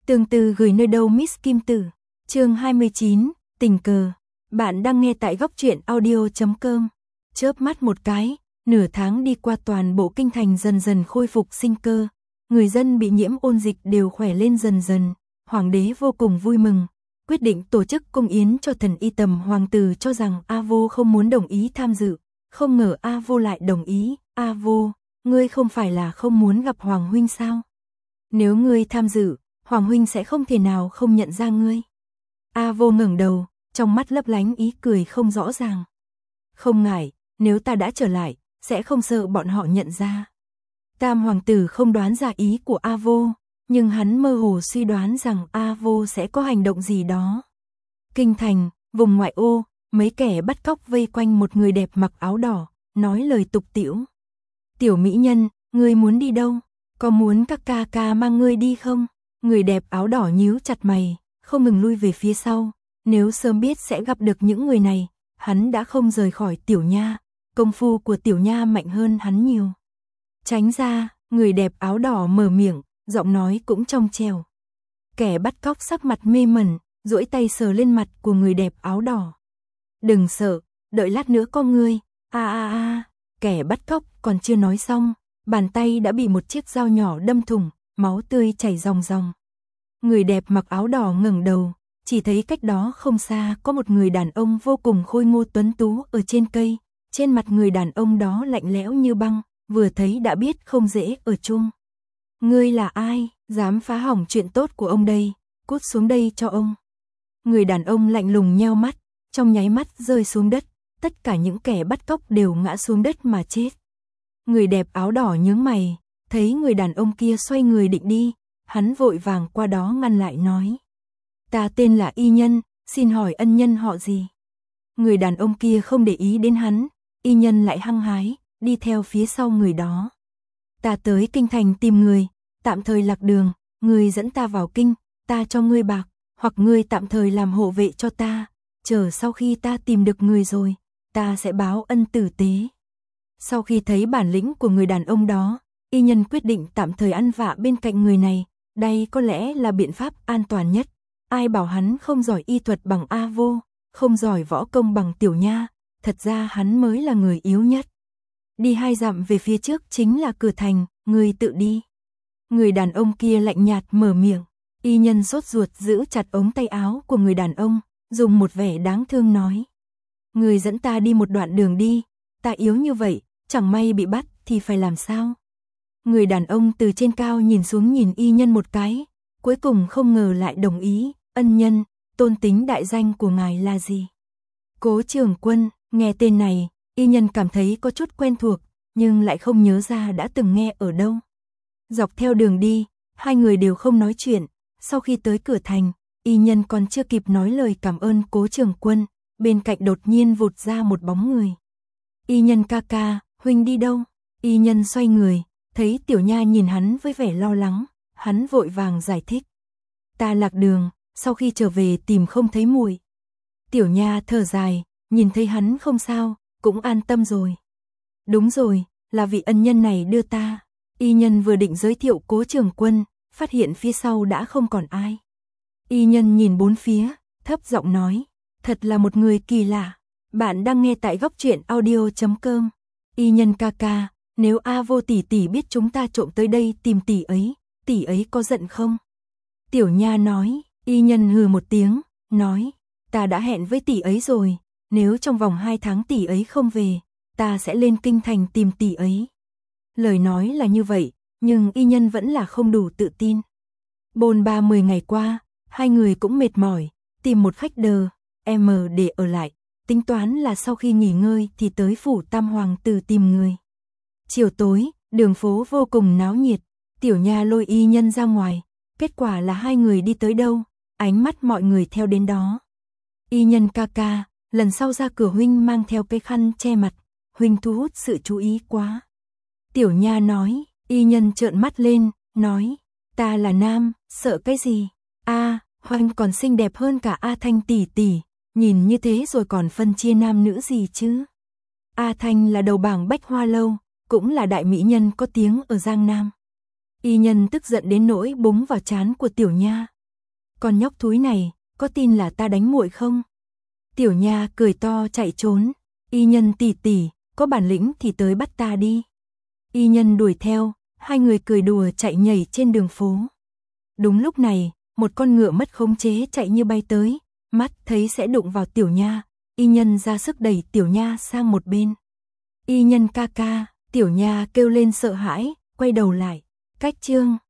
Tương tư gửi nơi đâu Miss Kim Tử. Chương 29, tình cờ. Bạn đang nghe tại góc truyện audio.com. Chớp mắt một cái, nửa tháng đi qua, toàn bộ kinh thành dần dần khôi phục sinh cơ. Người dân bị nhiễm ôn dịch đều khỏe lên dần dần. Hoàng đế vô cùng vui mừng, quyết định tổ chức cung yến cho thần y. Tầm hoàng tử cho rằng A Vô không muốn đồng ý tham dự, không ngờ A Vô lại đồng ý. A Vô, ngươi không phải là không muốn gặp Hoàng huynh sao? Nếu ngươi tham dự, Hoàng huynh sẽ không thể nào không nhận ra ngươi. A Vô ngẩng đầu, trong mắt lấp lánh ý cười không rõ ràng. Không ngại, nếu ta đã trở lại, sẽ không sợ bọn họ nhận ra. Tam hoàng tử không đoán ra ý của A Vô, nhưng hắn mơ hồ suy đoán rằng A Vô sẽ có hành động gì đó. Kinh thành, vùng ngoại ô, mấy kẻ bắt cóc vây quanh một người đẹp mặc áo đỏ, nói lời tục tĩu. Tiểu mỹ nhân, ngươi muốn đi đâu? Có muốn các ca ca mang ngươi đi không? Người đẹp áo đỏ nhíu chặt mày, không ngừng lui về phía sau. Nếu sớm biết sẽ gặp được những người này, hắn đã không rời khỏi Tiểu Nha. Công phu của Tiểu Nha mạnh hơn hắn nhiều. Tránh ra, người đẹp áo đỏ mở miệng, giọng nói cũng trong trẻo. Kẻ bắt cóc sắc mặt mê mẩn, duỗi tay sờ lên mặt của người đẹp áo đỏ. Đừng sợ, đợi lát nữa có ngươi. Kẻ bắt cóc còn chưa nói xong, bàn tay đã bị một chiếc dao nhỏ đâm thủng, máu tươi chảy ròng ròng. Người đẹp mặc áo đỏ ngẩng đầu, chỉ thấy cách đó không xa có một người đàn ông vô cùng khôi ngô tuấn tú ở trên cây. Trên mặt người đàn ông đó lạnh lẽo như băng, vừa thấy đã biết không dễ ở chung. Ngươi là ai, dám phá hỏng chuyện tốt của ông đây, cút xuống đây cho ông. Người đàn ông lạnh lùng nheo mắt, trong nháy mắt rơi xuống đất, tất cả những kẻ bắt cóc đều ngã xuống đất mà chết. Người đẹp áo đỏ nhướng mày, thấy người đàn ông kia xoay người định đi, hắn vội vàng qua đó ngăn lại nói. Ta tên là Y Nhân, xin hỏi ân nhân họ gì? Người đàn ông kia không để ý đến hắn, Y Nhân lại hăng hái, đi theo phía sau người đó. Ta tới kinh thành tìm người, tạm thời lạc đường, ngươi dẫn ta vào kinh, ta cho ngươi bạc, hoặc ngươi tạm thời làm hộ vệ cho ta, chờ sau khi ta tìm được người rồi, ta sẽ báo ân tử tế. Sau khi thấy bản lĩnh của người đàn ông đó, Y Nhân quyết định tạm thời ăn vạ bên cạnh người này, đây có lẽ là biện pháp an toàn nhất. Ai bảo hắn không giỏi y thuật bằng A Vô, không giỏi võ công bằng Tiểu Nha, thật ra hắn mới là người yếu nhất. Đi 2 dặm về phía trước chính là cửa thành, ngươi tự đi. Người đàn ông kia lạnh nhạt mở miệng. Y Nhân sốt ruột giữ chặt ống tay áo của người đàn ông, dùng một vẻ đáng thương nói. Người dẫn ta đi một đoạn đường đi, ta yếu như vậy, chẳng may bị bắt thì phải làm sao? Người đàn ông từ trên cao nhìn xuống nhìn Y Nhân một cái, cuối cùng không ngờ lại đồng ý. Ân nhân, tôn tính đại danh của ngài là gì? Cố Trường Quân. Nghe tên này, Y Nhân cảm thấy có chút quen thuộc, nhưng lại không nhớ ra đã từng nghe ở đâu. Dọc theo đường đi, hai người đều không nói chuyện. Sau khi tới cửa thành, Y Nhân còn chưa kịp nói lời cảm ơn Cố Trường Quân, bên cạnh đột nhiên vụt ra một bóng người. Y Nhân ca ca, huynh đi đâu? Y Nhân xoay người, thấy Tiểu Nha nhìn hắn với vẻ lo lắng, hắn vội vàng giải thích. Ta lạc đường, sau khi trở về tìm không thấy muội. Tiểu Nha thở dài, nhìn thấy hắn không sao, cũng an tâm rồi. Đúng rồi, là vị ân nhân này đưa ta. Y Nhân vừa định giới thiệu Cố Trường Quân, phát hiện phía sau đã không còn ai. Y Nhân nhìn bốn phía, thấp giọng nói, thật là một người kỳ lạ. Bạn đang nghe tại góc truyện audio.com. Y Nhân ca ca, nếu A Vô tỷ tỷ biết chúng ta trộm tới đây tìm tỷ ấy có giận không? Tiểu Nha nói. Y Nhân hừ một tiếng, nói, ta đã hẹn với tỷ ấy rồi, nếu trong vòng 2 tháng tỷ ấy không về, ta sẽ lên kinh thành tìm tỷ ấy. Lời nói là như vậy, nhưng Y Nhân vẫn là không đủ tự tin. Bôn ba 10 ngày qua, hai người cũng mệt mỏi, tìm một khách đờ, để ở lại, tính toán là sau khi nghỉ ngơi thì tới phủ Tam Hoàng tử tìm người. Chiều tối, đường phố vô cùng náo nhiệt, Tiểu Nha lôi Y Nhân ra ngoài, kết quả là hai người đi tới đâu, ánh mắt mọi người theo đến đó. Y Nhân ca ca, lần sau ra cửa huynh mang theo cái khăn che mặt, huynh thu hút sự chú ý quá. Tiểu Nha nói. Y Nhân trợn mắt lên, nói, ta là nam, sợ cái gì? Huynh còn xinh đẹp hơn cả A Thanh tỷ tỷ, nhìn như thế rồi còn phân chia nam nữ gì chứ? A Thanh là đầu bảng Bách Hoa Lâu, cũng là đại mỹ nhân có tiếng ở Giang Nam. Y Nhân tức giận đến nỗi búng vào trán của Tiểu Nha, Con nhóc thúi này, có tin là ta đánh muội không? Tiểu nha cười to chạy trốn. Y Nhân tỷ tỷ, có bản lĩnh thì tới bắt ta đi. Y Nhân đuổi theo, hai người cười đùa chạy nhảy trên đường phố. Đúng lúc này, một con ngựa mất khống chế chạy như bay tới, mắt thấy sẽ đụng vào Tiểu Nha, Y Nhân ra sức đẩy Tiểu Nha sang một bên. Y Nhân ca ca, Tiểu Nha kêu lên sợ hãi, quay đầu lại. Cách chương